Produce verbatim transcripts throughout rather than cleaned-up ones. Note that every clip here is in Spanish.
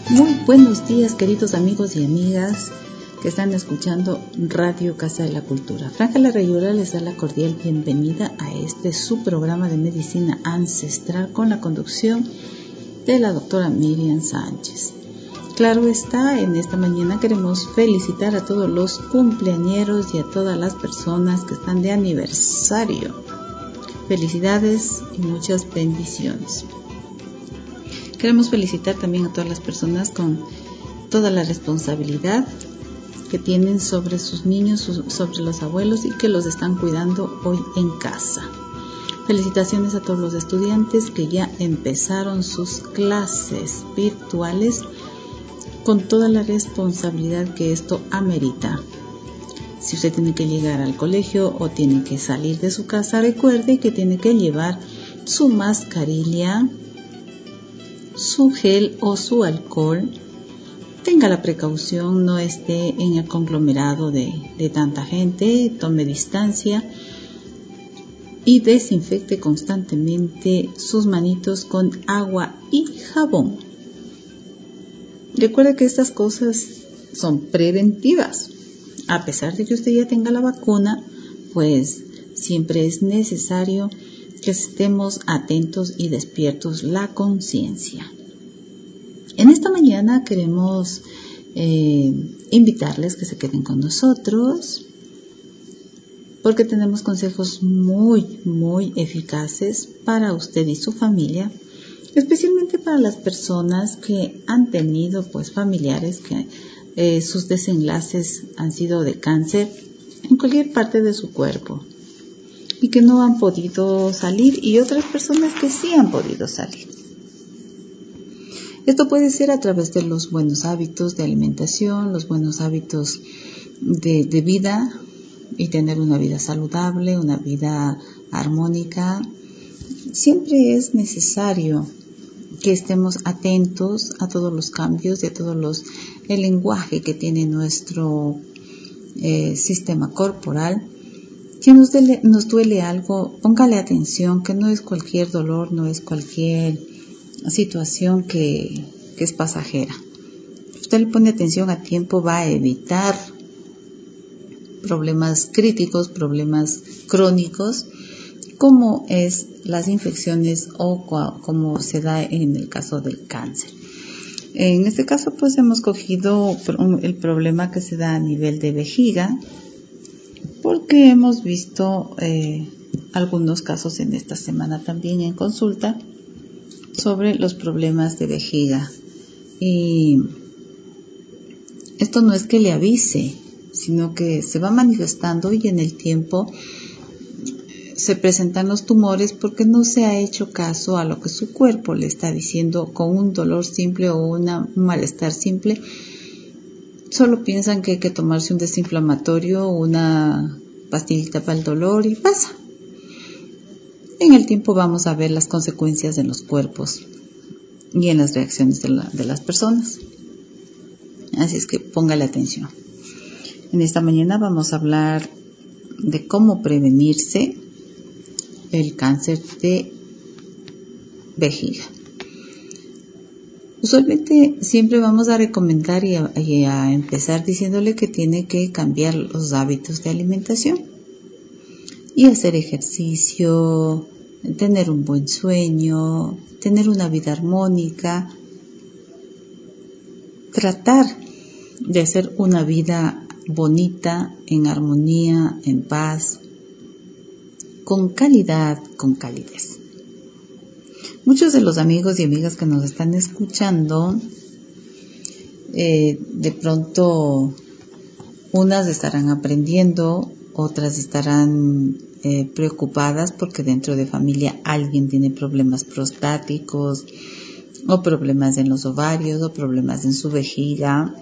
Muy buenos días, queridos amigos y amigas que están escuchando Radio Casa de la Cultura. Franja La Rayuela les da la cordial bienvenida a este su programa de medicina ancestral con la conducción de la doctora Miriam Sánchez. Claro está, en esta mañana queremos felicitar a todos los cumpleañeros y a todas las personas que están de aniversario. Felicidades y muchas bendiciones. Queremos felicitar también a todas las personas con toda la responsabilidad que tienen sobre sus niños, sobre los abuelos y que los están cuidando hoy en casa. Felicitaciones a todos los estudiantes que ya empezaron sus clases virtuales con toda la responsabilidad que esto amerita. Si usted tiene que llegar al colegio o tiene que salir de su casa, recuerde que tiene que llevar su mascarilla, su gel o su alcohol. Tenga la precaución, no esté en el conglomerado de, de tanta gente, tome distancia y desinfecte constantemente sus manitos con agua y jabón. Recuerde que estas cosas son preventivas. A pesar de que usted ya tenga la vacuna, pues siempre es necesario que estemos atentos y despiertos la conciencia. En esta mañana queremos eh, invitarles que se queden con nosotros porque tenemos consejos muy, muy eficaces para usted y su familia, especialmente para las personas que han tenido pues familiares que eh, sus desenlaces han sido de cáncer en cualquier parte de su cuerpo y que no han podido salir, y otras personas que sí han podido salir. Esto puede ser a través de los buenos hábitos de alimentación, los buenos hábitos de, de vida y tener una vida saludable, una vida armónica. Siempre es necesario que estemos atentos a todos los cambios y a todos los el lenguaje que tiene nuestro eh, sistema corporal. Si nos duele, nos duele algo, póngale atención, que no es cualquier dolor, no es cualquier situación que, que es pasajera. Si usted le pone atención a tiempo, va a evitar problemas críticos, problemas crónicos, como es las infecciones o como se da en el caso del cáncer. En este caso, pues hemos cogido el problema que se da a nivel de vejiga, porque hemos visto eh, algunos casos en esta semana también en consulta sobre los problemas de vejiga. Y esto no es que le avise, sino que se va manifestando y en el tiempo se presentan los tumores porque no se ha hecho caso a lo que su cuerpo le está diciendo con un dolor simple o una, un malestar simple. Solo piensan que hay que tomarse un desinflamatorio o una pastillita para el dolor y pasa. En el tiempo vamos a ver las consecuencias en los cuerpos y en las reacciones de, la, de las personas. Así es que póngale atención. En esta mañana vamos a hablar de cómo prevenirse el cáncer de vejiga. Usualmente siempre vamos a recomendar y a, y a empezar diciéndole que tiene que cambiar los hábitos de alimentación y hacer ejercicio, tener un buen sueño, tener una vida armónica, tratar de hacer una vida bonita, en armonía, en paz, con calidad, con calidez. Muchos de los amigos y amigas que nos están escuchando, eh, de pronto unas estarán aprendiendo, otras estarán eh, preocupadas porque dentro de familia alguien tiene problemas prostáticos o problemas en los ovarios o problemas en su vejiga.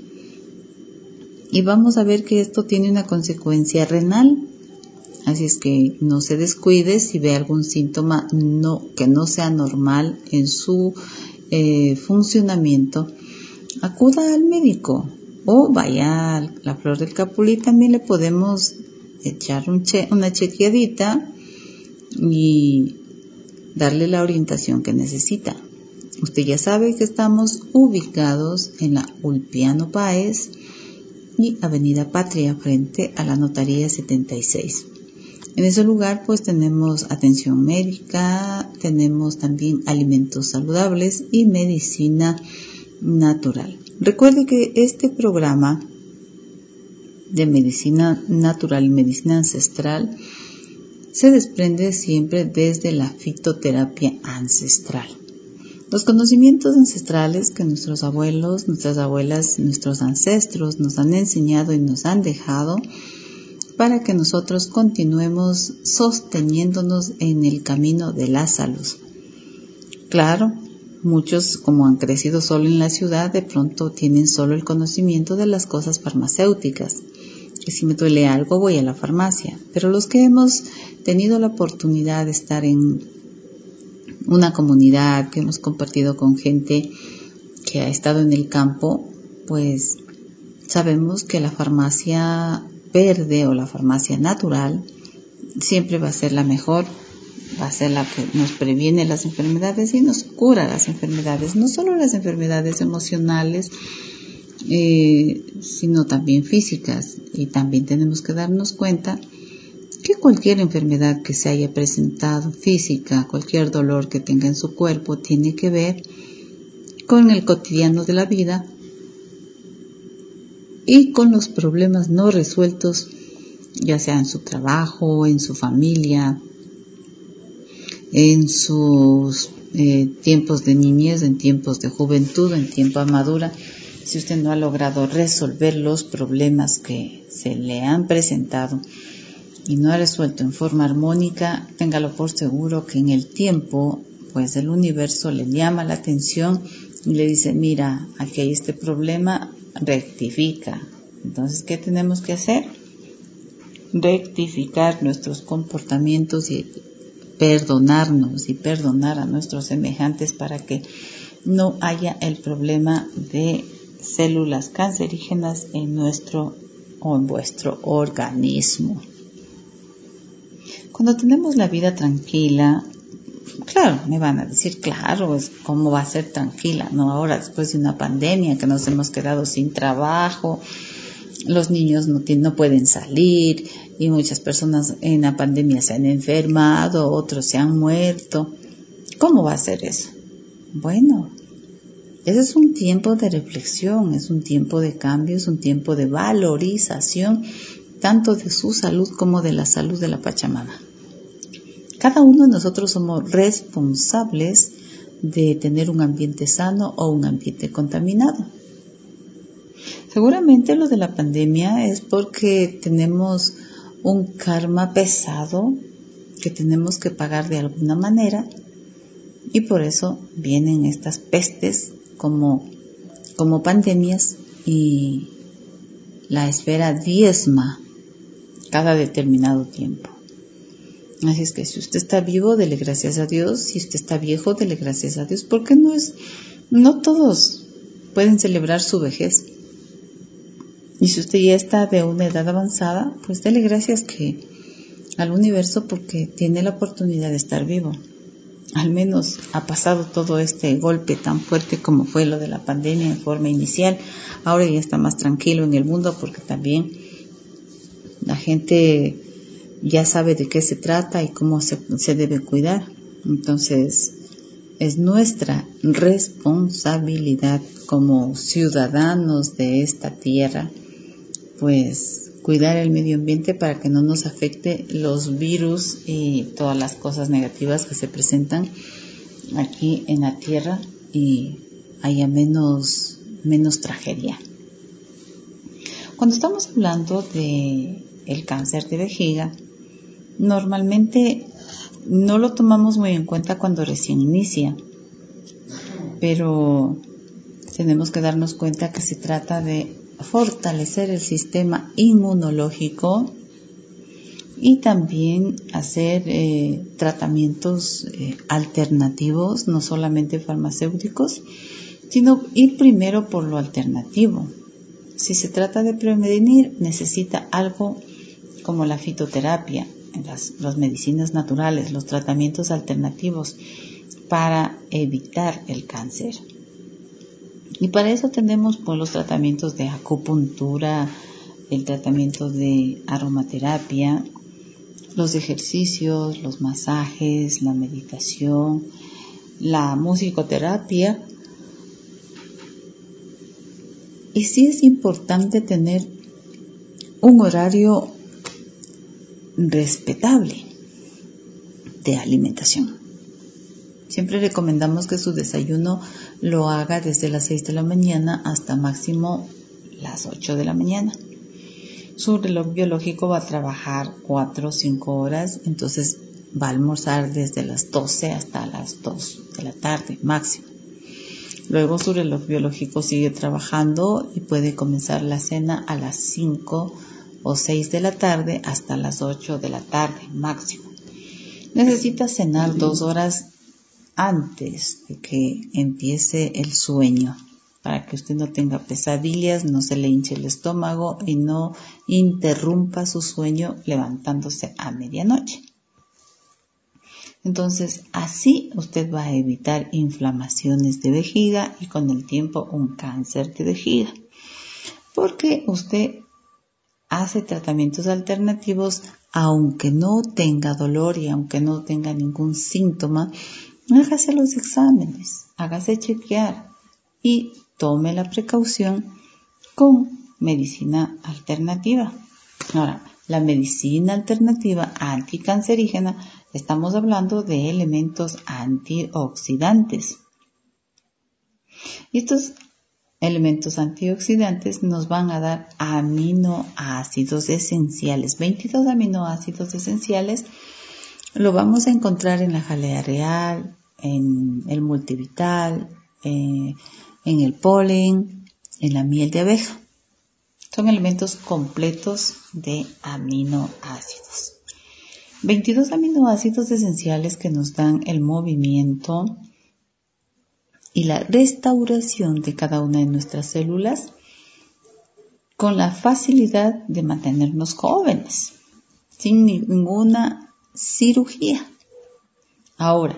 Y vamos a ver que esto tiene una consecuencia renal. Así es que no se descuide si ve algún síntoma no, que no sea normal en su eh, funcionamiento. Acuda al médico o vaya a la Flor del Capulí. También le podemos echar un che, una chequeadita y darle la orientación que necesita. Usted ya sabe que estamos ubicados en la Ulpiano Páez y Avenida Patria, frente a la Notaría setenta y seis. En ese lugar pues tenemos atención médica, tenemos también alimentos saludables y medicina natural. Recuerde que este programa de medicina natural y medicina ancestral se desprende siempre desde la fitoterapia ancestral. Los conocimientos ancestrales que nuestros abuelos, nuestras abuelas, nuestros ancestros nos han enseñado y nos han dejado para que nosotros continuemos sosteniéndonos en el camino de la salud. Claro, muchos, como han crecido solo en la ciudad, de pronto tienen solo el conocimiento de las cosas farmacéuticas. Que si me duele algo voy a la farmacia. Pero los que hemos tenido la oportunidad de estar en una comunidad, que hemos compartido con gente que ha estado en el campo, pues sabemos que la farmacia verde o la farmacia natural siempre va a ser la mejor, va a ser la que nos previene las enfermedades y nos cura las enfermedades, no solo las enfermedades emocionales, eh, sino también físicas. Y también tenemos que darnos cuenta que cualquier enfermedad que se haya presentado física, cualquier dolor que tenga en su cuerpo, tiene que ver con el cotidiano de la vida y con los problemas no resueltos, ya sea en su trabajo, en su familia, en sus eh, tiempos de niñez, en tiempos de juventud, en tiempo de madura. Si usted no ha logrado resolver los problemas que se le han presentado y no ha resuelto en forma armónica, téngalo por seguro que en el tiempo, pues el universo le llama la atención y le dice, mira, aquí hay este problema, rectifica. Entonces, ¿qué tenemos que hacer? Rectificar nuestros comportamientos y perdonarnos y perdonar a nuestros semejantes para que no haya el problema de células cancerígenas en nuestro o en vuestro organismo. Cuando tenemos la vida tranquila, claro, me van a decir, claro, ¿cómo va a ser tranquila? No, ahora después de una pandemia que nos hemos quedado sin trabajo, los niños no, tienen, no pueden salir y muchas personas en la pandemia se han enfermado, otros se han muerto. ¿Cómo va a ser eso? Bueno, ese es un tiempo de reflexión, es un tiempo de cambio, es un tiempo de valorización, tanto de su salud como de la salud de la Pachamama. Cada uno de nosotros somos responsables de tener un ambiente sano o un ambiente contaminado. Seguramente lo de la pandemia es porque tenemos un karma pesado que tenemos que pagar de alguna manera y por eso vienen estas pestes como, como pandemias y la esfera diezma cada determinado tiempo. Así es que si usted está vivo, dele gracias a Dios. Si usted está viejo, dele gracias a Dios, porque no es, no todos pueden celebrar su vejez. Y si usted ya está de una edad avanzada, pues dele gracias que al universo porque tiene la oportunidad de estar vivo. Al menos ha pasado todo este golpe tan fuerte como fue lo de la pandemia en forma inicial. Ahora ya está más tranquilo en el mundo porque también la gente ya sabe de qué se trata y cómo se, se debe cuidar. Entonces, es nuestra responsabilidad como ciudadanos de esta tierra, pues cuidar el medio ambiente para que no nos afecte los virus y todas las cosas negativas que se presentan aquí en la tierra y haya menos, menos tragedia. Cuando estamos hablando de el cáncer de vejiga, normalmente no lo tomamos muy en cuenta cuando recién inicia, pero tenemos que darnos cuenta que se trata de fortalecer el sistema inmunológico y también hacer eh, tratamientos eh, alternativos, no solamente farmacéuticos, sino ir primero por lo alternativo. Si se trata de prevenir, necesita algo como la fitoterapia, las, las medicinas naturales, los tratamientos alternativos, para evitar el cáncer. Y para eso tenemos pues los tratamientos de acupuntura, el tratamiento de aromaterapia, los ejercicios, los masajes, la meditación, la musicoterapia. Y sí es importante tener un horario respetable de alimentación. Siempre recomendamos que su desayuno lo haga desde las seis de la mañana hasta máximo las ocho de la mañana. Su reloj biológico va a trabajar cuatro o cinco horas, entonces va a almorzar desde las doce hasta las dos de la tarde máximo. Luego su reloj biológico sigue trabajando y puede comenzar la cena a las cinco o seis de la tarde hasta las ocho de la tarde máximo. Necesita cenar dos horas antes de que empiece el sueño, para que usted no tenga pesadillas, no se le hinche el estómago y no interrumpa su sueño levantándose a medianoche. Entonces, así usted va a evitar inflamaciones de vejiga y con el tiempo un cáncer de vejiga, porque usted hace tratamientos alternativos aunque no tenga dolor y aunque no tenga ningún síntoma. Hágase los exámenes, hágase chequear y tome la precaución con medicina alternativa. Ahora, la medicina alternativa anticancerígena, estamos hablando de elementos antioxidantes. Y estos elementos antioxidantes nos van a dar aminoácidos esenciales, veintidós aminoácidos esenciales. Lo vamos a encontrar en la jalea real, en el multivital, eh, en el polen, en la miel de abeja. Son elementos completos de aminoácidos. veintidós aminoácidos esenciales que nos dan el movimiento y la restauración de cada una de nuestras células con la facilidad de mantenernos jóvenes, sin ninguna cirugía. Ahora,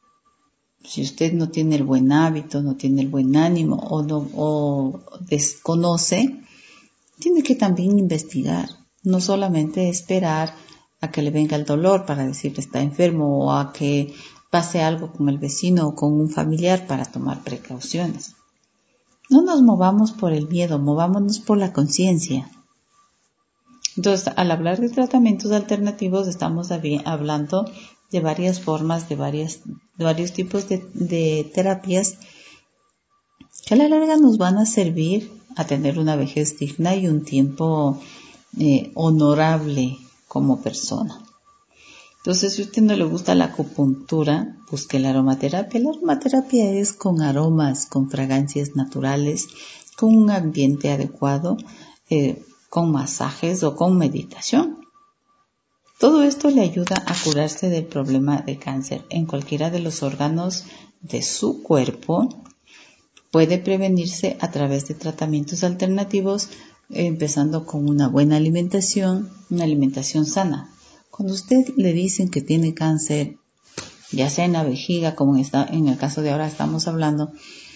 si usted no tiene el buen hábito, no tiene el buen ánimo o, no, o desconoce, tiene que también investigar, no solamente esperar a que le venga el dolor para decirle está enfermo o a que pase algo con el vecino o con un familiar para tomar precauciones. No nos movamos por el miedo, movámonos por la conciencia. Entonces, al hablar de tratamientos alternativos, estamos hablando de varias formas, de, varias, de varios tipos de, de terapias que a la larga nos van a servir a tener una vejez digna y un tiempo eh, honorable como persona. Entonces, si a usted no le gusta la acupuntura, busque la aromaterapia. La aromaterapia es con aromas, con fragancias naturales, con un ambiente adecuado, eh, con masajes o con meditación. Todo esto le ayuda a curarse del problema de cáncer en cualquiera de los órganos de su cuerpo. Puede prevenirse a través de tratamientos alternativos, empezando con una buena alimentación, una alimentación sana. Cuando usted le dicen que tiene cáncer, ya sea en la vejiga, como está, en el caso de ahora estamos hablando,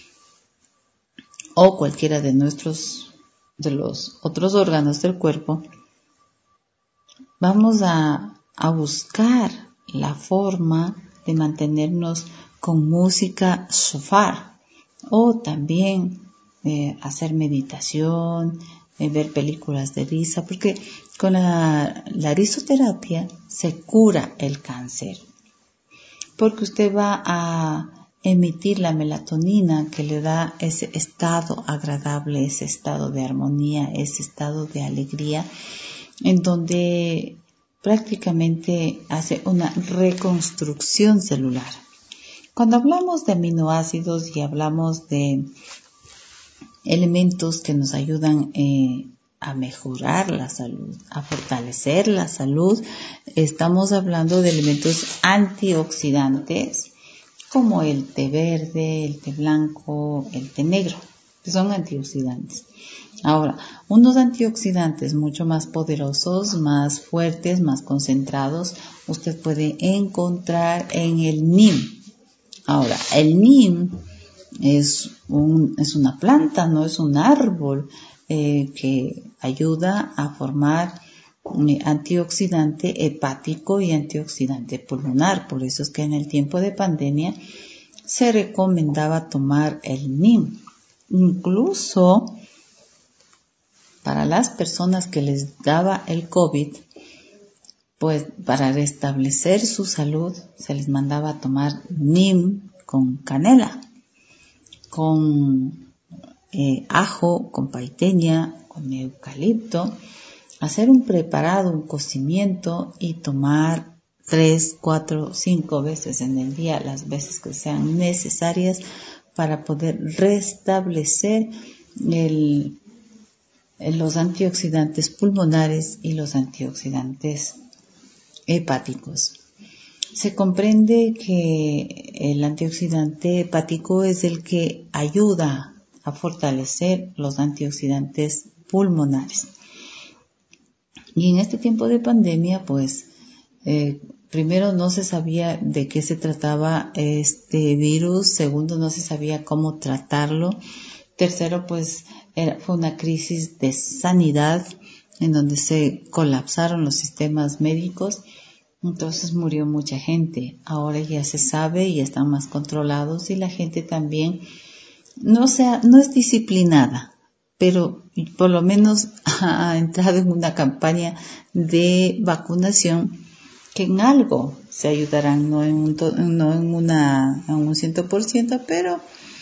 o cualquiera de nuestros de los otros órganos del cuerpo, vamos a, a buscar la forma de mantenernos con música shofar o también eh, hacer meditación, eh, ver películas de risa, porque con la, la risoterapia se cura el cáncer, porque usted va a emitir la melatonina que le da ese estado agradable, ese estado de armonía, ese estado de alegría, en donde prácticamente hace una reconstrucción celular. Cuando hablamos de aminoácidos y hablamos de elementos que nos ayudan eh, a mejorar la salud, a fortalecer la salud, estamos hablando de elementos antioxidantes, como el té verde, el té blanco, el té negro, que son antioxidantes. Ahora, unos antioxidantes mucho más poderosos, más fuertes, más concentrados, usted puede encontrar en el neem. Ahora, el neem es, un, es una planta, no es un árbol eh, que ayuda a formar un antioxidante hepático y antioxidante pulmonar. Por eso es que en el tiempo de pandemia se recomendaba tomar el neem. Incluso para las personas que les daba el COVID, pues para restablecer su salud se les mandaba a tomar neem con canela, con eh, ajo, con paiteña, con eucalipto, hacer un preparado, un cocimiento y tomar tres, cuatro, cinco veces en el día, las veces que sean necesarias para poder restablecer el, los antioxidantes pulmonares y los antioxidantes hepáticos. Se comprende que el antioxidante hepático es el que ayuda a fortalecer los antioxidantes pulmonares. Y en este tiempo de pandemia, pues, eh, primero no se sabía de qué se trataba este virus, segundo no se sabía cómo tratarlo, tercero pues era, fue una crisis de sanidad en donde se colapsaron los sistemas médicos, entonces murió mucha gente. Ahora ya se sabe y están más controlados y la gente también no sea, no es disciplinada, pero por lo menos ha entrado en una campaña de vacunación que en algo se ayudarán, no en un, no en una, en un ciento por ciento, pero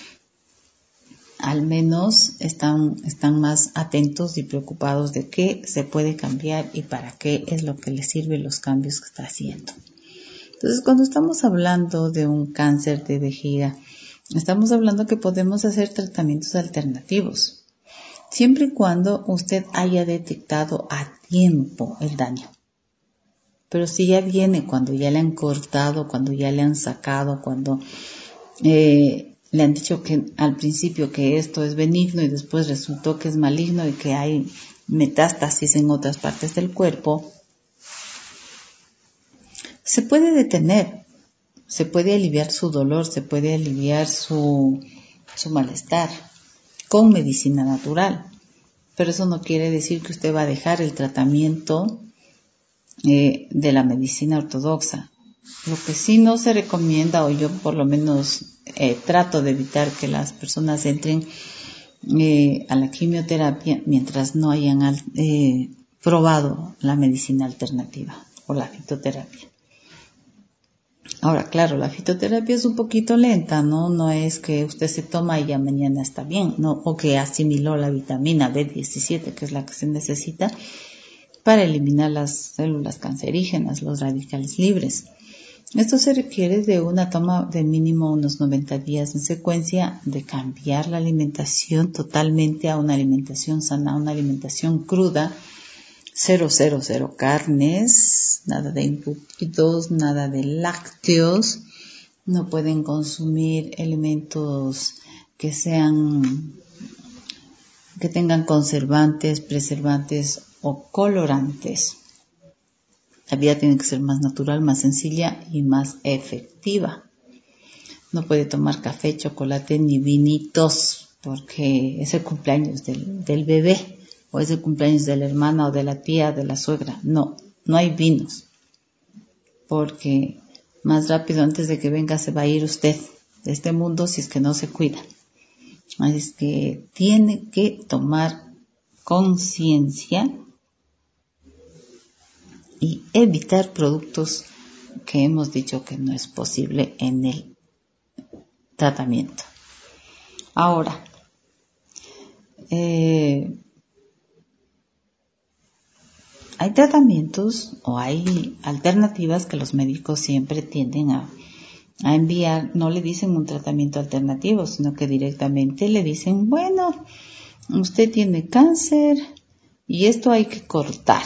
al menos están, están más atentos y preocupados de qué se puede cambiar y para qué es lo que les sirve los cambios que está haciendo. Entonces, cuando estamos hablando de un cáncer de vejiga, estamos hablando que podemos hacer tratamientos alternativos, siempre y cuando usted haya detectado a tiempo el daño. Pero si ya viene cuando ya le han cortado, cuando ya le han sacado, cuando eh, le han dicho que al principio que esto es benigno y después resultó que es maligno y que hay metástasis en otras partes del cuerpo, se puede detener, se puede aliviar su dolor, se puede aliviar su, su malestar con medicina natural. Pero eso no quiere decir que usted va a dejar el tratamiento eh, de la medicina ortodoxa. Lo que sí no se recomienda, o yo por lo menos eh, trato de evitar que las personas entren eh, a la quimioterapia mientras no hayan eh, probado la medicina alternativa o la fitoterapia. Ahora, claro, la fitoterapia es un poquito lenta, ¿no? No es que usted se toma y ya mañana está bien, ¿no? O que asimiló la vitamina B diecisiete, que es la que se necesita para eliminar las células cancerígenas, los radicales libres. Esto se requiere de una toma de mínimo unos noventa días en secuencia, de cambiar la alimentación totalmente a una alimentación sana, a una alimentación cruda, cero, cero, cero carnes, nada de embutidos, nada de lácteos, no pueden consumir elementos que sean, que tengan conservantes, preservantes o colorantes. La vida tiene que ser más natural, más sencilla y más efectiva. No puede tomar café, chocolate ni vinitos porque es el cumpleaños del, del bebé o es el cumpleaños de la hermana o de la tía, de la suegra. No, no hay vinos porque más rápido antes de que venga se va a ir usted de este mundo si es que no se cuida. Así es que tiene que tomar conciencia y evitar productos que hemos dicho que no es posible en el tratamiento. Ahora, eh, hay tratamientos o hay alternativas que los médicos siempre tienden a, a enviar. No le dicen un tratamiento alternativo, sino que directamente le dicen, bueno, usted tiene cáncer y esto hay que cortar.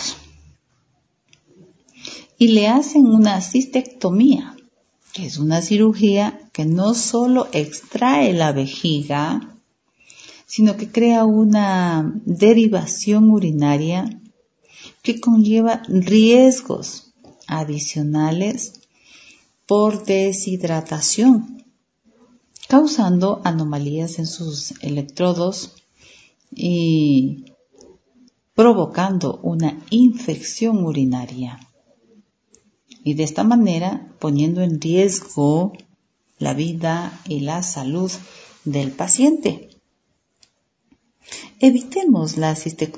Y le hacen una cistectomía, que es una cirugía que no solo extrae la vejiga, sino que crea una derivación urinaria que conlleva riesgos adicionales por deshidratación. causando anomalías en sus electrodos y provocando una infección urinaria. Y de esta manera poniendo en riesgo la vida y la salud del paciente. Evitemos la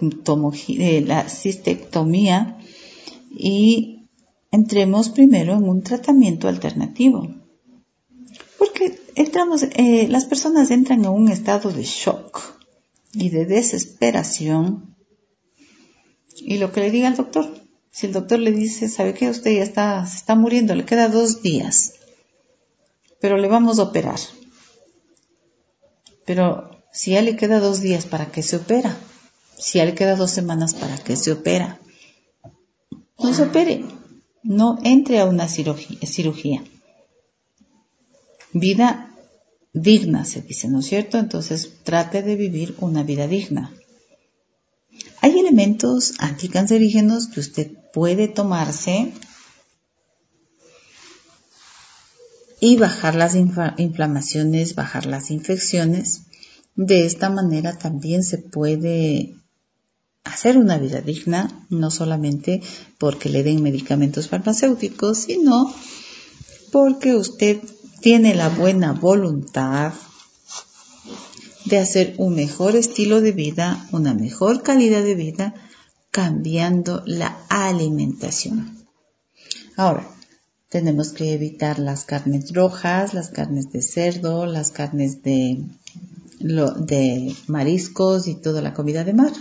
cistectomía y entremos primero en un tratamiento alternativo. Porque entramos, eh, las personas entran en un estado de shock y de desesperación. Y lo que le diga al doctor, si el doctor le dice, ¿sabe qué? Usted ya está, se está muriendo, le queda dos días, pero le vamos a operar. Pero si ya le queda dos días, ¿para qué se opera? Si ya le queda dos semanas, ¿para qué se opera? No se opere, no entre a una cirugía. Vida digna, se dice, ¿no es cierto? Entonces, trate de vivir una vida digna. Hay elementos anticancerígenos que usted puede tomarse y bajar las inflamaciones, bajar las infecciones. De esta manera también se puede hacer una vida digna, no solamente porque le den medicamentos farmacéuticos, sino porque usted tiene la buena voluntad de hacer un mejor estilo de vida, una mejor calidad de vida, cambiando la alimentación. Ahora, tenemos que evitar las carnes rojas, las carnes de cerdo, las carnes de, lo, de mariscos y toda la comida de mar.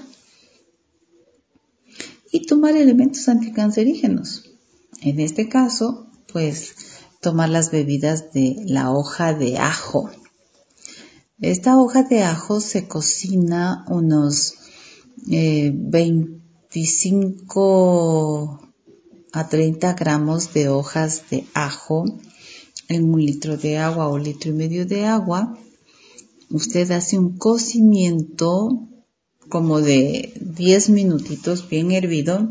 Y tomar elementos anticancerígenos. En este caso, pues, tomar las bebidas de la hoja de ajo. Esta hoja de ajo se cocina unos eh, veinticinco a treinta gramos de hojas de ajo en un litro de agua o litro y medio de agua. Usted hace un cocimiento como de diez minutitos bien hervido.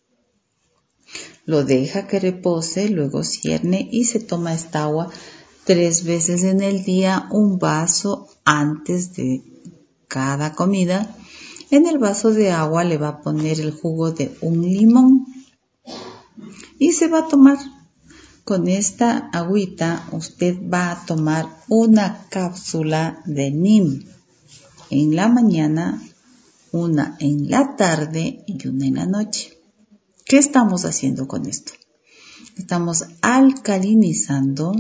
Lo deja que repose, luego cierne y se toma esta agua tres veces en el día, un vaso antes de cada comida. En el vaso de agua le va a poner el jugo de un limón y se va a tomar. Con esta agüita usted va a tomar una cápsula de Neem en la mañana, una en la tarde y una en la noche. ¿Qué estamos haciendo con esto? Estamos alcalinizando,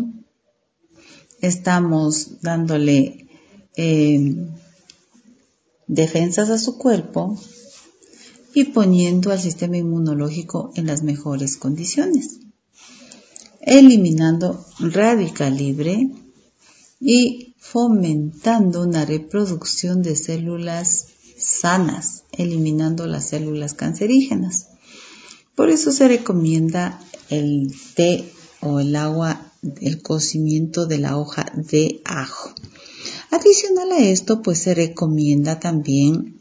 estamos dándole eh, defensas a su cuerpo y poniendo al sistema inmunológico en las mejores condiciones, eliminando radical libre y fomentando una reproducción de células sanas, eliminando las células cancerígenas. Por eso se recomienda el té o el agua, el cocimiento de la hoja de ajo. Adicional a esto, pues se recomienda también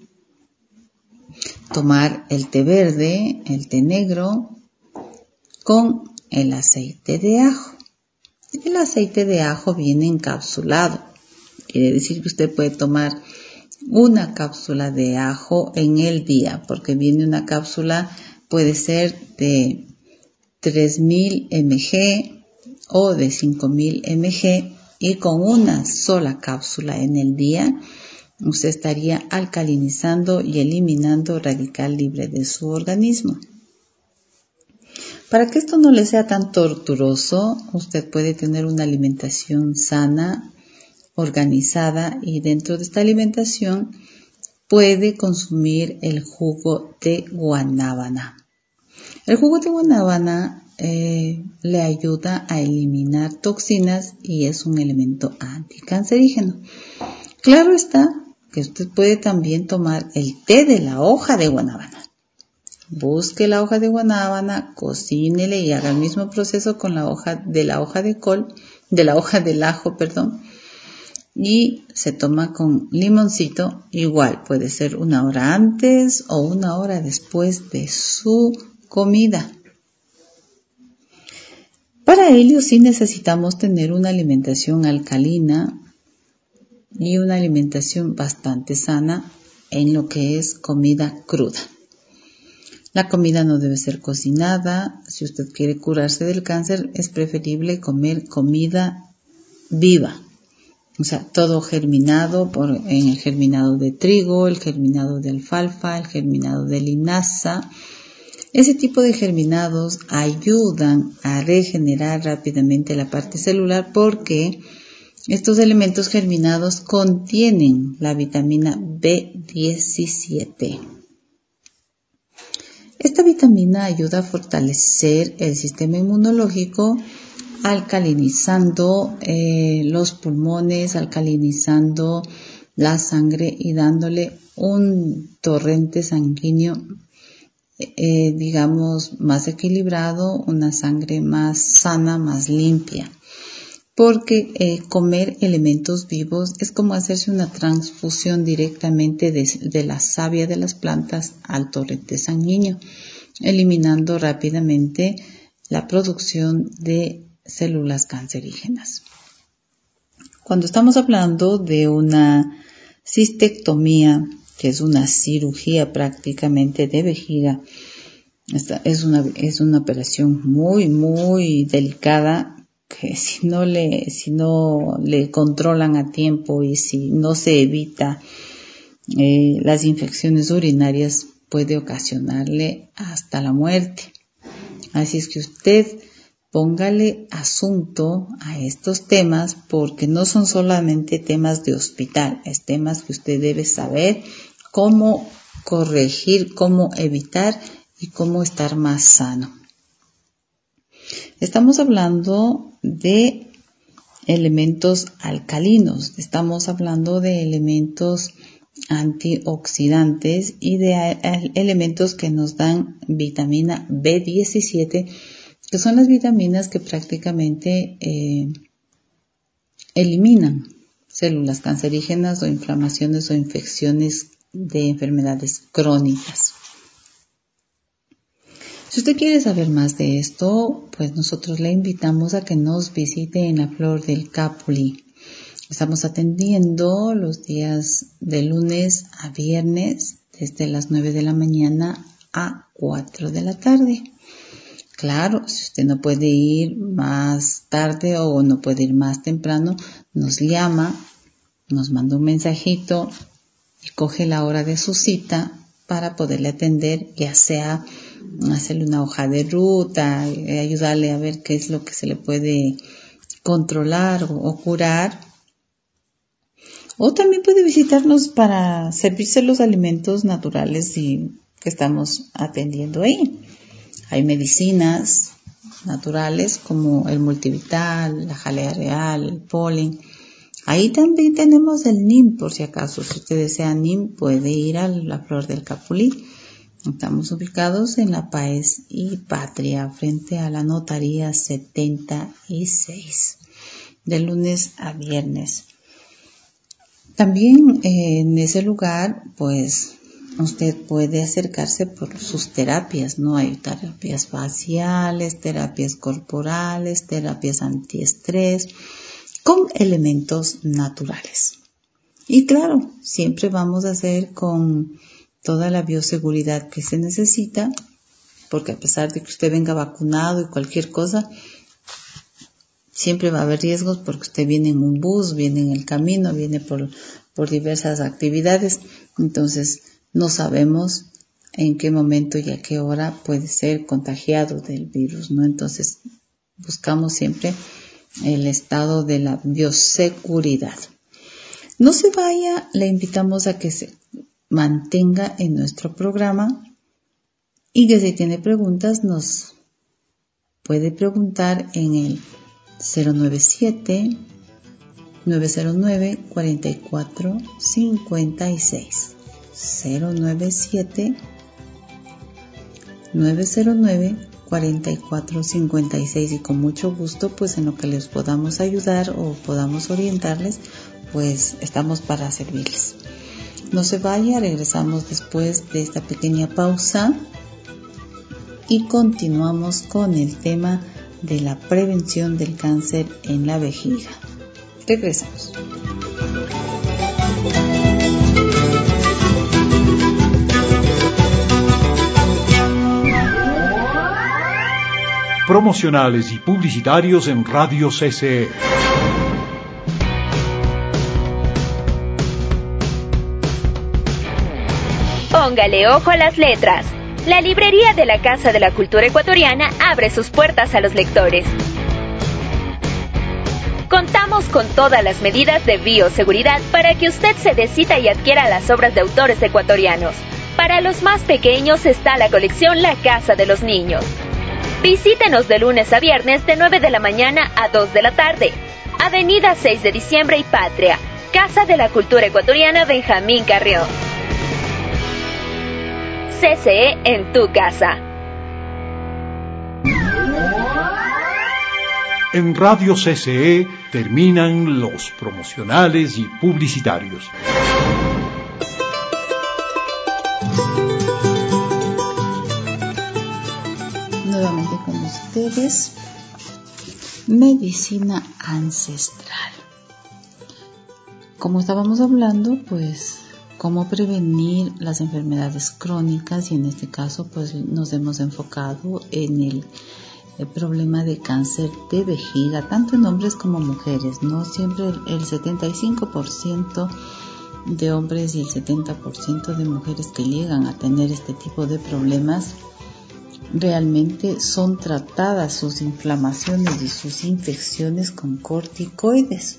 tomar el té verde, el té negro, con el aceite de ajo. El aceite de ajo viene encapsulado. Quiere decir que usted puede tomar una cápsula de ajo en el día, porque viene una cápsula, puede ser de tres mil miligramos o de cinco mil miligramos, y con una sola cápsula en el día, usted estaría alcalinizando y eliminando radical libre de su organismo. Para que esto no le sea tan torturoso, usted puede tener una alimentación sana, organizada, y dentro de esta alimentación puede consumir el jugo de guanábana. El jugo de guanábana eh, le ayuda a eliminar toxinas y es un elemento anticancerígeno. Claro está que usted puede también tomar el té de la hoja de guanábana. Busque la hoja de guanábana, cocínele y haga el mismo proceso con la hoja de la hoja de col, de la hoja del ajo, perdón, y se toma con limoncito. Igual puede ser una hora antes o una hora después de su comida. Para ello sí necesitamos tener una alimentación alcalina, y una alimentación bastante sana en lo que es comida cruda. La comida no debe ser cocinada. Si usted quiere curarse del cáncer, es preferible comer comida viva. O sea, todo germinado por, en el germinado de trigo, el germinado de alfalfa, el germinado de linaza. Ese tipo de germinados ayudan a regenerar rápidamente la parte celular porque estos elementos germinados contienen la vitamina B diecisiete. Esta vitamina ayuda a fortalecer el sistema inmunológico, alcalinizando eh, los pulmones, alcalinizando la sangre y dándole un torrente sanguíneo, eh, digamos, más equilibrado, una sangre más sana, más limpia. Porque eh, comer elementos vivos es como hacerse una transfusión directamente de, de la savia de las plantas al torrente sanguíneo, eliminando rápidamente la producción de células cancerígenas. Cuando estamos hablando de una cistectomía, que es una cirugía prácticamente de vejiga, esta es una, es una operación muy, muy delicada, que si no le, si no le controlan a tiempo y si no se evita eh, las infecciones urinarias, puede ocasionarle hasta la muerte. Así es que usted póngale asunto a estos temas porque no son solamente temas de hospital, es temas que usted debe saber cómo corregir, cómo evitar y cómo estar más sano. Estamos hablando de elementos alcalinos, estamos hablando de elementos antioxidantes y de elementos que nos dan vitamina B diecisiete, que son las vitaminas que prácticamente eh, eliminan células cancerígenas o inflamaciones o infecciones de enfermedades crónicas. Si usted quiere saber más de esto, pues nosotros le invitamos a que nos visite en la Flor del Capulí. Estamos atendiendo los días de lunes a viernes desde las nueve de la mañana a cuatro de la tarde. Claro, si usted no puede ir más tarde o no puede ir más temprano, nos llama, nos manda un mensajito y coge la hora de su cita para poderle atender, ya sea hacerle una hoja de ruta, ayudarle a ver qué es lo que se le puede controlar o, o curar. O también puede visitarnos para servirse los alimentos naturales y que estamos atendiendo ahí. Hay medicinas naturales como el multivital, la jalea real, el polen. Ahí también tenemos el N I M, por si acaso. Si usted desea N I M, puede ir a la Flor del Capulí. Estamos ubicados en La Páez y Patria, frente a la Notaría setenta y seis, de lunes a viernes. También eh, en ese lugar, pues, usted puede acercarse por sus terapias, ¿no? Hay terapias faciales, terapias corporales, terapias antiestrés, con elementos naturales. Y claro, siempre vamos a hacer con toda la bioseguridad que se necesita, porque a pesar de que usted venga vacunado y cualquier cosa, siempre va a haber riesgos porque usted viene en un bus, viene en el camino, viene por, por diversas actividades. Entonces, no sabemos en qué momento y a qué hora puede ser contagiado del virus, ¿no? Entonces, buscamos siempre el estado de la bioseguridad. No se vaya, le invitamos a que se mantenga en nuestro programa y que si tiene preguntas nos puede preguntar en el cero nueve siete, nueve cero nueve, cuatro cuatro cinco seis. cero nueve siete, nueve cero nueve, cuatro cuatro cinco seis, y con mucho gusto, pues en lo que les podamos ayudar o podamos orientarles, pues estamos para servirles. No se vaya, regresamos después de esta pequeña pausa y continuamos con el tema de la prevención del cáncer en la vejiga. Regresamos. Promocionales y publicitarios en Radio C C E. Póngale ojo a las letras. La librería de la Casa de la Cultura Ecuatoriana abre sus puertas a los lectores. Contamos con todas las medidas de bioseguridad para que usted se decida y adquiera las obras de autores ecuatorianos. Para los más pequeños está la colección La Casa de los Niños. Visítenos de lunes a viernes de nueve de la mañana a dos de la tarde. Avenida seis de diciembre y Patria. Casa de la Cultura Ecuatoriana Benjamín Carrión. C C E en tu casa. En Radio C C E terminan los promocionales y publicitarios. Nuevamente con ustedes, medicina ancestral. Como estábamos hablando, pues, cómo prevenir las enfermedades crónicas, y en este caso, pues, nos hemos enfocado en el, el problema de cáncer de vejiga, tanto en hombres como mujeres, ¿no? Siempre el, el setenta y cinco por ciento de hombres y el setenta por ciento de mujeres que llegan a tener este tipo de problemas realmente son tratadas sus inflamaciones y sus infecciones con corticoides,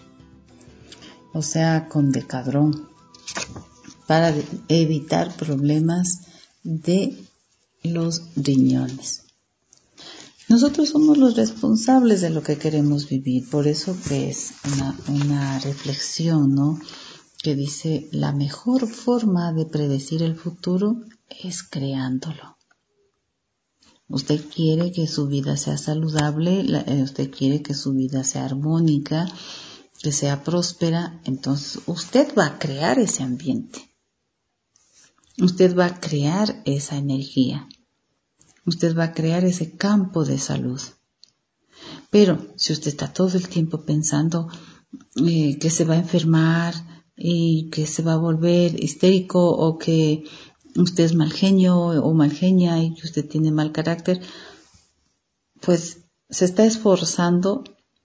o sea, con Decadrón, para evitar problemas de los riñones. Nosotros somos los responsables de lo que queremos vivir, por eso que es una, una reflexión, ¿no?, que dice: la mejor forma de predecir el futuro es creándolo. Usted quiere que su vida sea saludable, usted quiere que su vida sea armónica, que sea próspera, entonces usted va a crear ese ambiente. Usted va a crear esa energía. Usted va a crear ese campo de salud. Pero si usted está todo el tiempo pensando eh, que se va a enfermar y que se va a volver histérico, o que usted es mal genio o mal genia y que usted tiene mal carácter, pues se está esforzando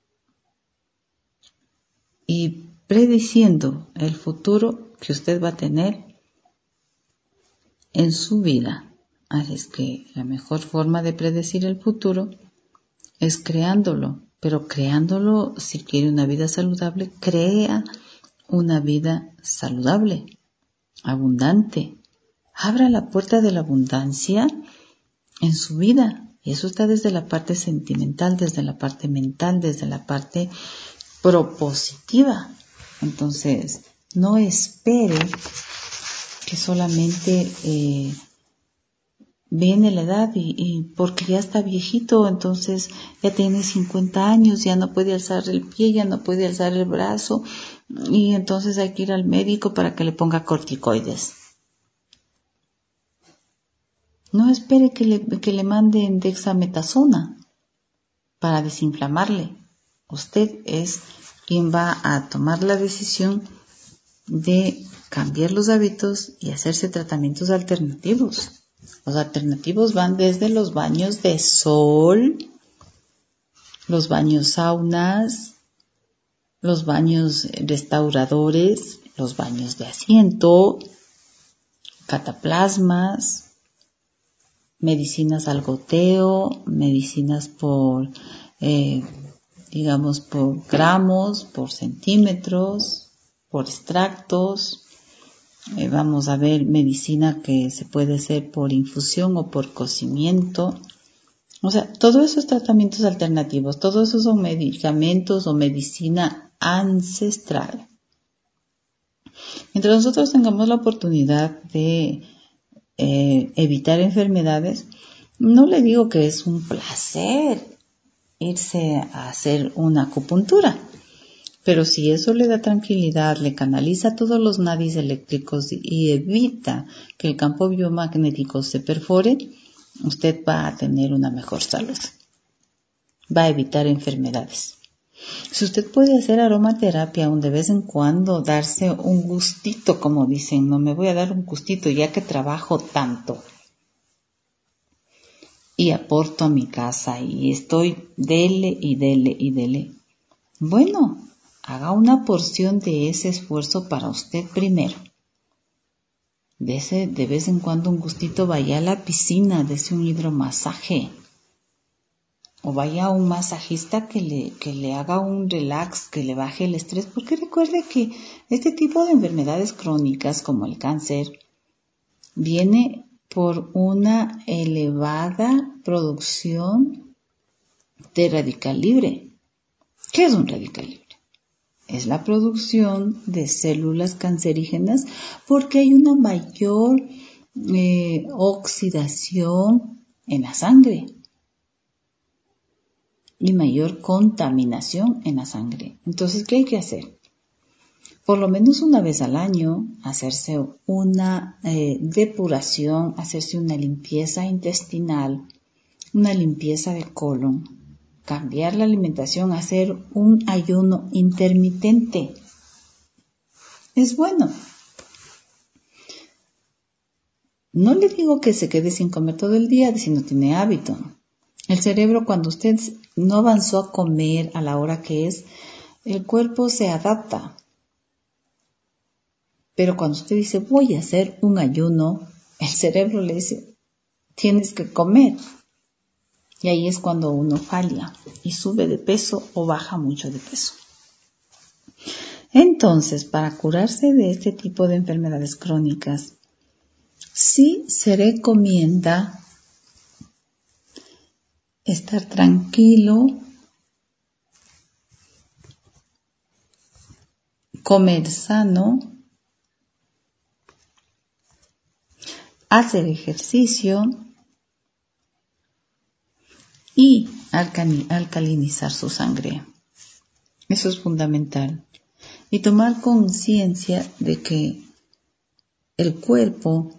y prediciendo el futuro que usted va a tener en su vida. Así es que la mejor forma de predecir el futuro es creándolo, pero creándolo, si quiere una vida saludable, crea una vida saludable, abundante. Abra la puerta de la abundancia en su vida. Y eso está desde la parte sentimental, desde la parte mental, desde la parte propositiva. Entonces, no espere que solamente eh, viene la edad y, y porque ya está viejito, entonces ya tiene cincuenta años, ya no puede alzar el pie, ya no puede alzar el brazo, y entonces hay que ir al médico para que le ponga corticoides. No espere que le, que le manden dexametasona para desinflamarle. Usted es quien va a tomar la decisión de cambiar los hábitos y hacerse tratamientos alternativos. Los alternativos van desde los baños de sol, los baños saunas, los baños restauradores, los baños de asiento, cataplasmas, medicinas al goteo, medicinas por, eh, digamos, por gramos, por centímetros, por extractos. Eh, vamos a ver medicina que se puede hacer por infusión o por cocimiento. O sea, todos esos tratamientos alternativos, todos esos son medicamentos o medicina ancestral. Mientras nosotros tengamos la oportunidad de eh, evitar enfermedades, no le digo que es un placer irse a hacer una acupuntura, pero si eso le da tranquilidad, le canaliza todos los nadis eléctricos y evita que el campo biomagnético se perfore, usted va a tener una mejor salud, va a evitar enfermedades. Si usted puede hacer aromaterapia, un de vez en cuando darse un gustito, como dicen, no me voy a dar un gustito ya que trabajo tanto y aporto a mi casa y estoy dele y dele y dele. Bueno, haga una porción de ese esfuerzo para usted primero. Dese de vez en cuando un gustito, vaya a la piscina, dese un hidromasaje. O vaya a un masajista que le, que le haga un relax, que le baje el estrés, porque recuerde que este tipo de enfermedades crónicas como el cáncer viene por una elevada producción de radical libre. ¿Qué es un radical libre? Es la producción de células cancerígenas porque hay una mayor eh, oxidación en la sangre y mayor contaminación en la sangre. Entonces, ¿qué hay que hacer? Por lo menos una vez al año, hacerse una eh, depuración, hacerse una limpieza intestinal, una limpieza de colon, cambiar la alimentación, hacer un ayuno intermitente. Es bueno. No le digo que se quede sin comer todo el día si no tiene hábito. El cerebro, cuando usted no avanzó a comer a la hora que es, el cuerpo se adapta. Pero cuando usted dice, voy a hacer un ayuno, el cerebro le dice, tienes que comer. Y ahí es cuando uno falla y sube de peso o baja mucho de peso. Entonces, para curarse de este tipo de enfermedades crónicas, sí se recomienda estar tranquilo, comer sano, hacer ejercicio y alcalinizar su sangre. Eso es fundamental. Y tomar conciencia de que el cuerpo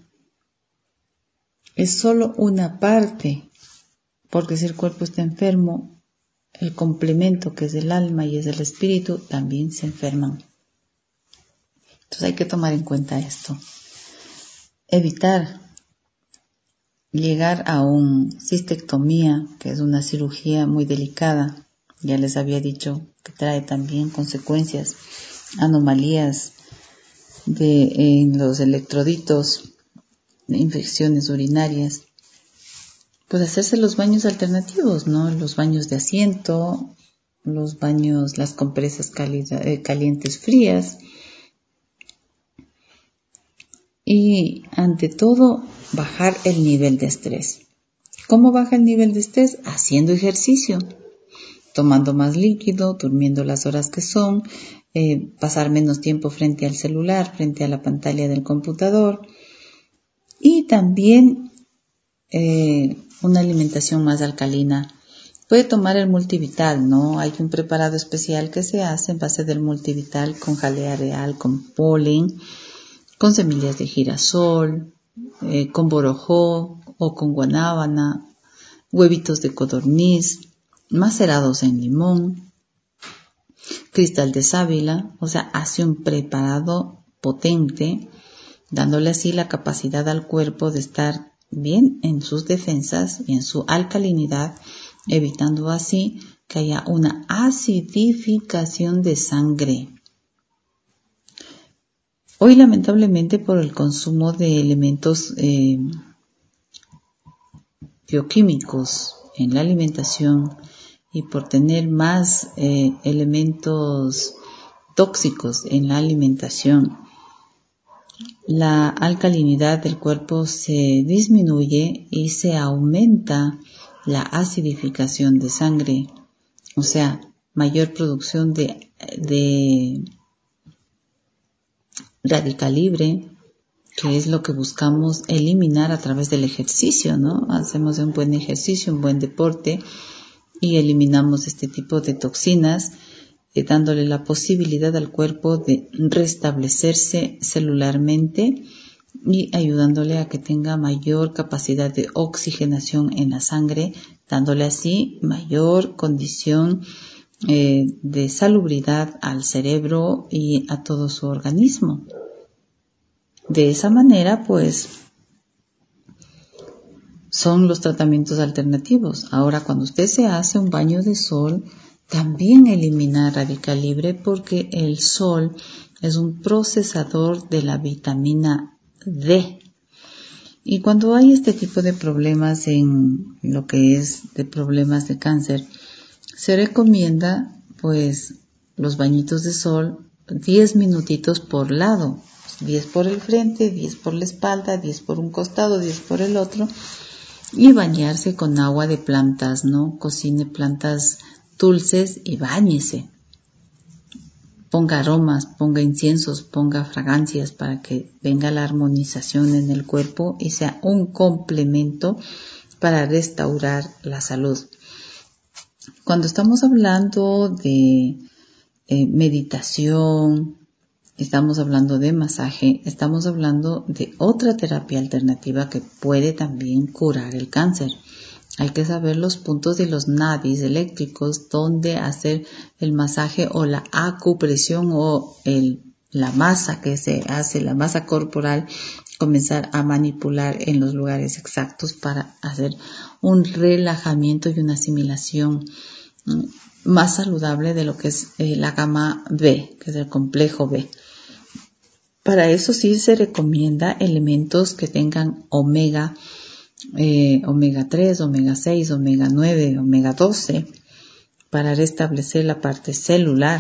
es solo una parte, porque si el cuerpo está enfermo, el complemento que es el alma y es el espíritu también se enferman. Entonces hay que tomar en cuenta esto. Evitar llegar a una cistectomía, que es una cirugía muy delicada. Ya les había dicho que trae también consecuencias, anomalías de, en los electroditos, de infecciones urinarias. Pues hacerse los baños alternativos, ¿no? Los baños de asiento, los baños, las compresas calientes frías. Y ante todo, bajar el nivel de estrés. ¿Cómo baja el nivel de estrés? Haciendo ejercicio, tomando más líquido, durmiendo las horas que son, eh, pasar menos tiempo frente al celular, frente a la pantalla del computador y también eh, una alimentación más alcalina. Puede tomar el multivital, ¿no? Hay un preparado especial que se hace en base del multivital con jalea real, con polen, con semillas de girasol, eh, con borojó o con guanábana, huevitos de codorniz, macerados en limón, cristal de sábila, o sea, hace un preparado potente, dándole así la capacidad al cuerpo de estar bien en sus defensas y en su alcalinidad, evitando así que haya una acidificación de sangre. Hoy, lamentablemente, por el consumo de elementos eh, bioquímicos en la alimentación y por tener más eh, elementos tóxicos en la alimentación, la alcalinidad del cuerpo se disminuye y se aumenta la acidificación de sangre, o sea, mayor producción de, de radical libre, que es lo que buscamos eliminar a través del ejercicio, ¿no? Hacemos un buen ejercicio, un buen deporte y eliminamos este tipo de toxinas, eh, dándole la posibilidad al cuerpo de restablecerse celularmente y ayudándole a que tenga mayor capacidad de oxigenación en la sangre, dándole así mayor condición eh, de salubridad al cerebro y a todo su organismo. De esa manera, pues, son los tratamientos alternativos. Ahora, cuando usted se hace un baño de sol, también elimina radical libre, porque el sol es un procesador de la vitamina D. Y cuando hay este tipo de problemas en lo que es de problemas de cáncer, se recomienda pues los bañitos de sol diez minutitos por lado, diez por el frente, diez por la espalda, diez por un costado, diez por el otro, y bañarse con agua de plantas, ¿no? Cocine plantas dulces y báñese. Ponga aromas, ponga inciensos, ponga fragancias para que venga la armonización en el cuerpo y sea un complemento para restaurar la salud. Cuando estamos hablando de eh, meditación, estamos hablando de masaje, estamos hablando de otra terapia alternativa que puede también curar el cáncer. Hay que saber los puntos de los nadis eléctricos, donde hacer el masaje o la acupresión o el, la masa que se hace, la masa corporal, comenzar a manipular en los lugares exactos para hacer un relajamiento y una asimilación más saludable de lo que es eh, la gama B, que es el complejo B. Para eso sí se recomienda elementos que tengan omega, eh, omega tres, omega seis, omega nueve, omega doce, para restablecer la parte celular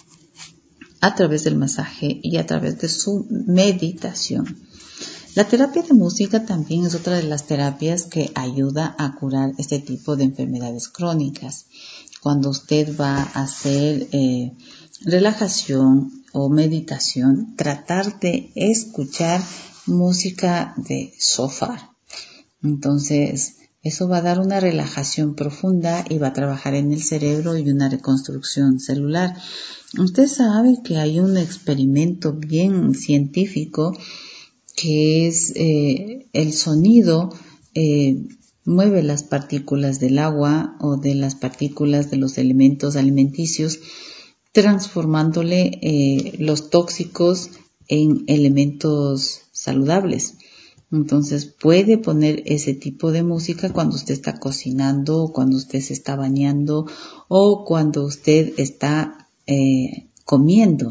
a través del masaje y a través de su meditación. La terapia de música también es otra de las terapias que ayuda a curar este tipo de enfermedades crónicas. Cuando usted va a hacer eh, relajación o meditación, tratar de escuchar música de sofá. Entonces, eso va a dar una relajación profunda y va a trabajar en el cerebro y una reconstrucción celular. Usted sabe que hay un experimento bien científico que es eh, el sonido eh, mueve las partículas del agua o de las partículas de los elementos alimenticios, transformándole eh, los tóxicos en elementos saludables. Entonces puede poner ese tipo de música cuando usted está cocinando, o cuando usted se está bañando o cuando usted está eh, comiendo.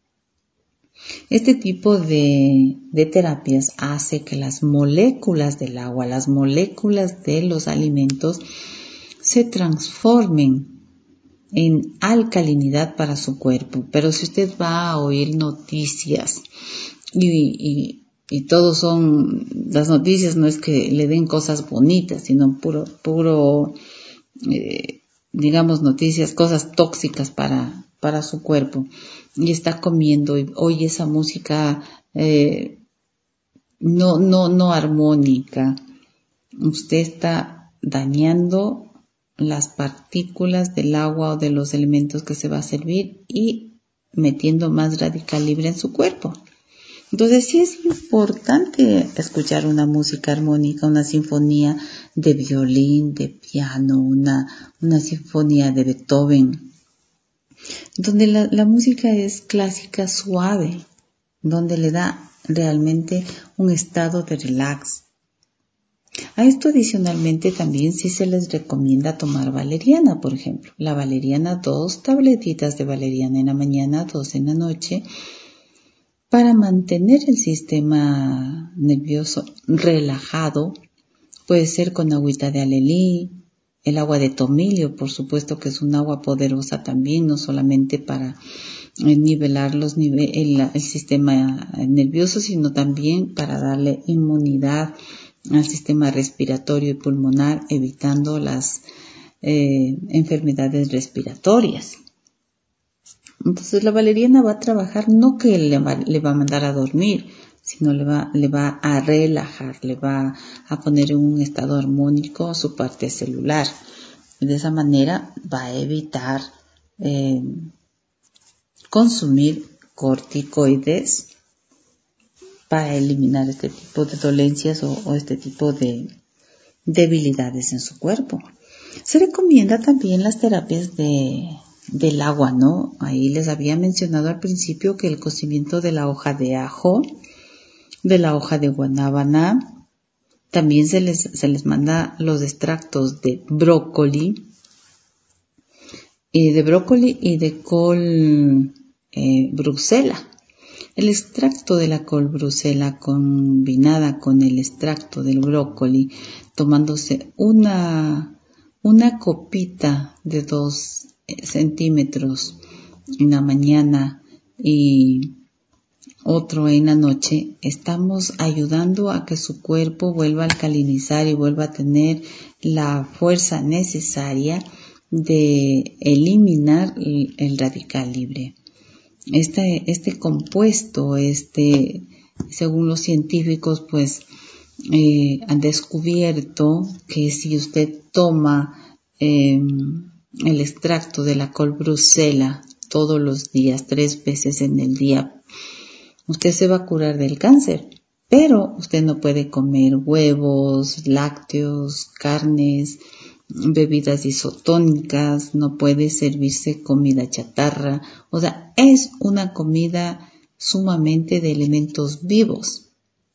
Este tipo de, de terapias hace que las moléculas del agua, las moléculas de los alimentos se transformen en alcalinidad para su cuerpo. Pero si usted va a oír noticias y, y, y todos son, las noticias no es que le den cosas bonitas, sino puro, puro, eh, digamos noticias, cosas tóxicas para, para su cuerpo, y está comiendo y oye esa música eh, no, no, no armónica, usted está dañando las partículas del agua o de los elementos que se va a servir y metiendo más radical libre en su cuerpo. Entonces sí es importante escuchar una música armónica, una sinfonía de violín, de piano, una, una sinfonía de Beethoven, donde la, la música es clásica, suave, donde le da realmente un estado de relax. A esto adicionalmente también sí se les recomienda tomar valeriana, por ejemplo. La valeriana, dos tabletitas de valeriana en la mañana, dos en la noche, para mantener el sistema nervioso relajado. Puede ser con agüita de alelí, el agua de tomillo, por supuesto que es un agua poderosa también, no solamente para nivelar los nive- el, el sistema nervioso, sino también para darle inmunidad al sistema respiratorio y pulmonar, evitando las eh, enfermedades respiratorias. Entonces la valeriana va a trabajar, no que le va, le va a mandar a dormir, sino le va, le va a relajar, le va a poner en un estado armónico su parte celular. Y de esa manera va a evitar eh, consumir corticoides para eliminar este tipo de dolencias o, o este tipo de debilidades en su cuerpo. Se recomienda también las terapias de del agua, ¿no? Ahí les había mencionado al principio que el cocimiento de la hoja de ajo, de la hoja de guanábana, también se les, se les manda los extractos de brócoli, y de brócoli y de col eh, Bruselas. El extracto de la col Bruselas combinada con el extracto del brócoli, tomándose una, una copita de dos centímetros en la mañana y otro en la noche, estamos ayudando a que su cuerpo vuelva a alcalinizar y vuelva a tener la fuerza necesaria de eliminar el radical libre. Este, este compuesto, este, según los científicos, pues eh, han descubierto que si usted toma eh, el extracto de la col Bruselas todos los días, tres veces en el día, usted se va a curar del cáncer. Pero usted no puede comer huevos, lácteos, carnes, bebidas isotónicas, no puede servirse comida chatarra. O sea, es una comida sumamente de elementos vivos.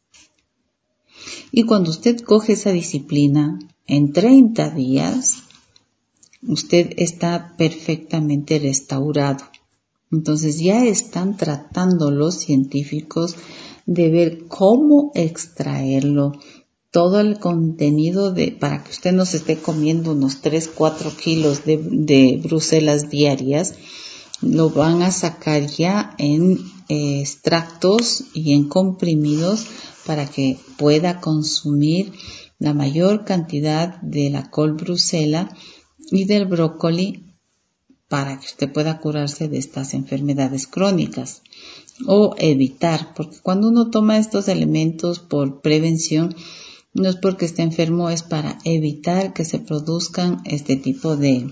Y cuando usted coge esa disciplina, en treinta días, usted está perfectamente restaurado. Entonces ya están tratando los científicos de ver cómo extraerlo, todo el contenido de, para que usted no se esté comiendo unos tres, cuatro kilos de, de Bruselas diarias, lo van a sacar ya en eh, extractos y en comprimidos para que pueda consumir la mayor cantidad de la col Bruselas y del brócoli para que usted pueda curarse de estas enfermedades crónicas o evitar, porque cuando uno toma estos elementos por prevención, no es porque esté enfermo, es para evitar que se produzcan este tipo de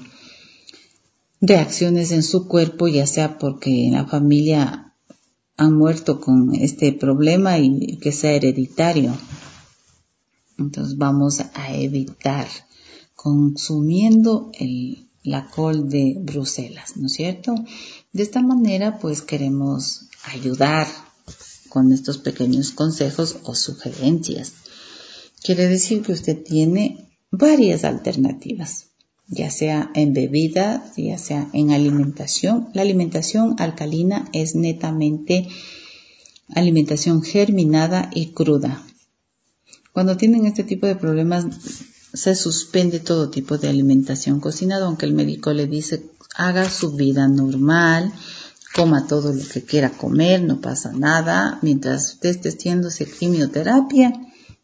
reacciones en su cuerpo, ya sea porque en la familia han muerto con este problema y que sea hereditario. Entonces vamos a evitar consumiendo el, la col de Bruselas, ¿no es cierto? De esta manera pues queremos ayudar con estos pequeños consejos o sugerencias. Quiere decir que usted tiene varias alternativas, ya sea en bebidas, ya sea en alimentación. La alimentación alcalina es netamente alimentación germinada y cruda. Cuando tienen este tipo de problemas, se suspende todo tipo de alimentación cocinada, aunque el médico le dice haga su vida normal, coma todo lo que quiera comer, no pasa nada, mientras usted esté haciéndose quimioterapia,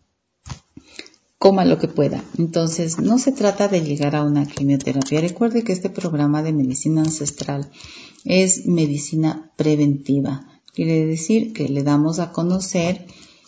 coma lo que pueda. Entonces, no se trata de llegar a una quimioterapia. Recuerde que este programa de medicina ancestral es medicina preventiva. Quiere decir que le damos a conocer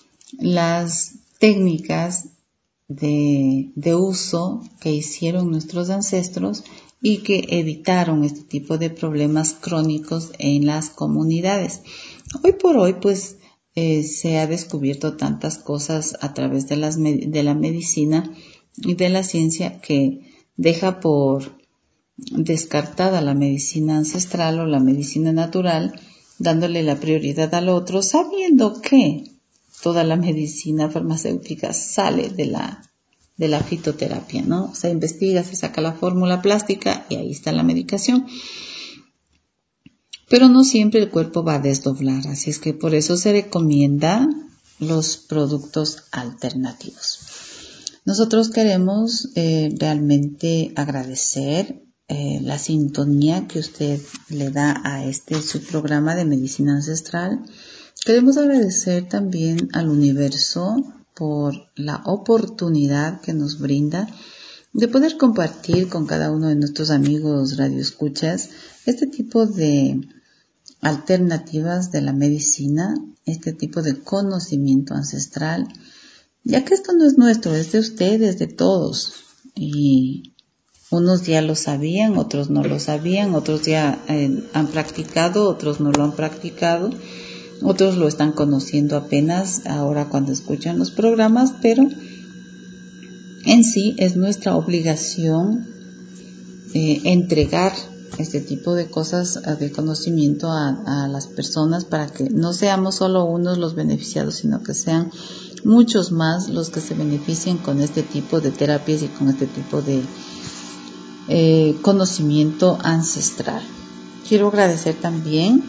las técnicas de, de uso que hicieron nuestros ancestros y que evitaron este tipo de problemas crónicos en las comunidades. Hoy por hoy, pues, Eh, se ha descubierto tantas cosas a través de, las, de la medicina y de la ciencia que deja por descartada la medicina ancestral o la medicina natural, dándole la prioridad al otro, sabiendo que toda la medicina farmacéutica sale de la, de la fitoterapia, ¿no? Se investiga, se saca la fórmula plástica y ahí está la medicación. Pero no siempre el cuerpo va a desdoblar, así es que por eso se recomienda los productos alternativos. Nosotros queremos eh, realmente agradecer eh, la sintonía que usted le da a este su programa de medicina ancestral. Queremos agradecer también al universo por la oportunidad que nos brinda de poder compartir con cada uno de nuestros amigos radioescuchas este tipo de alternativas de la medicina, este tipo de conocimiento ancestral, ya que esto no es nuestro, es de ustedes, de todos, y unos ya lo sabían, otros no lo sabían, otros ya eh, han practicado, otros no lo han practicado, otros lo están conociendo apenas ahora cuando escuchan los programas, pero en sí es nuestra obligación eh, entregar este tipo de cosas de conocimiento a, a las personas para que no seamos solo unos los beneficiados, sino que sean muchos más los que se beneficien con este tipo de terapias y con este tipo de eh, conocimiento ancestral. Quiero agradecer también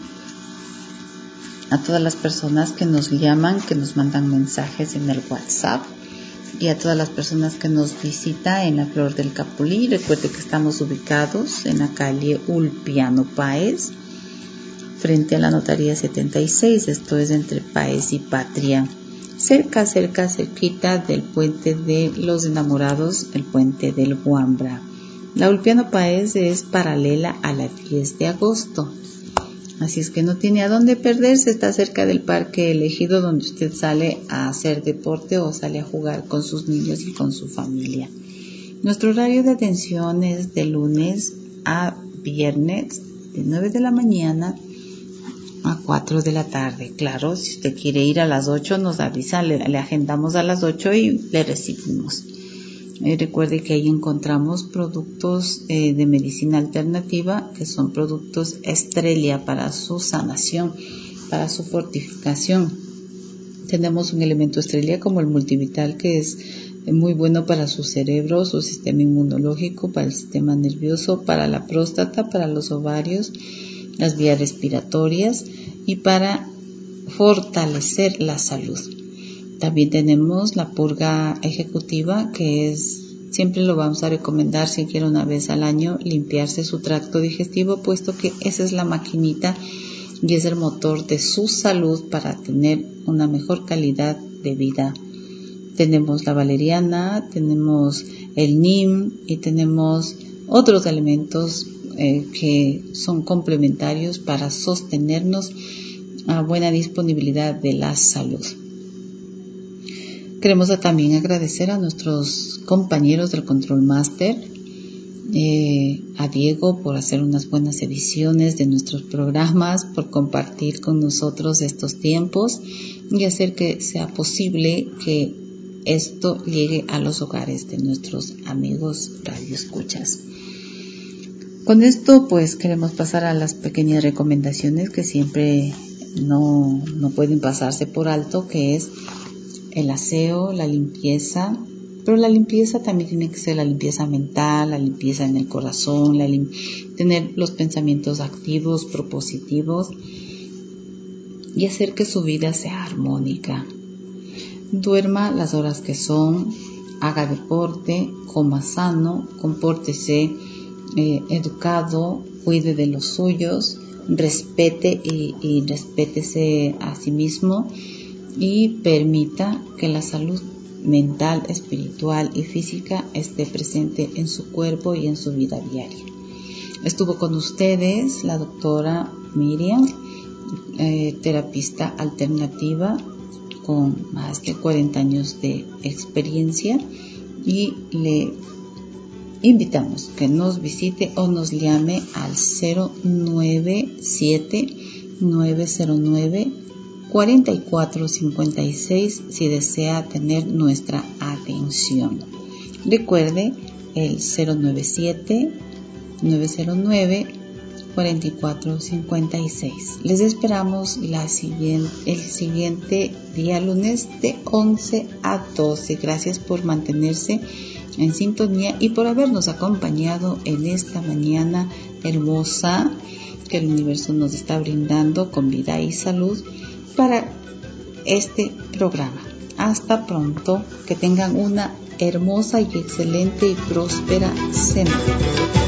a todas las personas que nos llaman, que nos mandan mensajes en el WhatsApp, y a todas las personas que nos visitan en la Flor del Capulí. Recuerde que estamos ubicados en la calle Ulpiano Páez, frente a la Notaría setenta y seis, esto es entre Páez y Patria, cerca, cerca, cerquita del puente de los enamorados, el puente del Guambra. La Ulpiano Páez es paralela a la diez de agosto. Así es que no tiene a dónde perderse, está cerca del parque elegido donde usted sale a hacer deporte o sale a jugar con sus niños y con su familia. Nuestro horario de atención es de lunes a viernes, de nueve de la mañana a cuatro de la tarde. Claro, si usted quiere ir a las ocho nos avisa, le, le agendamos a las ocho y le recibimos. Eh, recuerde que ahí encontramos productos eh, de medicina alternativa, que son productos Estrella para su sanación, para su fortificación. Tenemos un elemento Estrella como el multivital, que es muy bueno para su cerebro, su sistema inmunológico, para el sistema nervioso, para la próstata, para los ovarios, las vías respiratorias y para fortalecer la salud. También tenemos la purga ejecutiva, que es, siempre lo vamos a recomendar si quiere una vez al año limpiarse su tracto digestivo, puesto que esa es la maquinita y es el motor de su salud para tener una mejor calidad de vida. Tenemos la valeriana, tenemos el neem y tenemos otros elementos eh, que son complementarios para sostenernos a buena disponibilidad de la salud. Queremos también agradecer a nuestros compañeros del Control Master, eh, a Diego por hacer unas buenas ediciones de nuestros programas, por compartir con nosotros estos tiempos y hacer que sea posible que esto llegue a los hogares de nuestros amigos radioescuchas. Con esto pues queremos pasar a las pequeñas recomendaciones que siempre no, no pueden pasarse por alto, que es el aseo, la limpieza, pero la limpieza también tiene que ser la limpieza mental, la limpieza en el corazón, la lim- tener los pensamientos activos, propositivos y hacer que su vida sea armónica. Duerma las horas que son, haga deporte, coma sano, compórtese eh, educado, cuide de los suyos, respete y, y respétese a sí mismo y permita que la salud mental, espiritual y física esté presente en su cuerpo y en su vida diaria. Estuvo con ustedes la doctora Miriam, eh, terapista alternativa con más de cuarenta años de experiencia, y le invitamos que nos visite o nos llame al cero nueve siete nueve cero nueve cuatro cuatro cinco seis si desea tener nuestra atención. Recuerde el cero nueve siete nueve cero nueve cuatro cuatro cinco seis. Les esperamos la siguiente, el siguiente día lunes de once a doce. Gracias por mantenerse en sintonía y por habernos acompañado en esta mañana hermosa que el universo nos está brindando con vida y salud para este programa. Hasta pronto, que tengan una hermosa y excelente y próspera semana.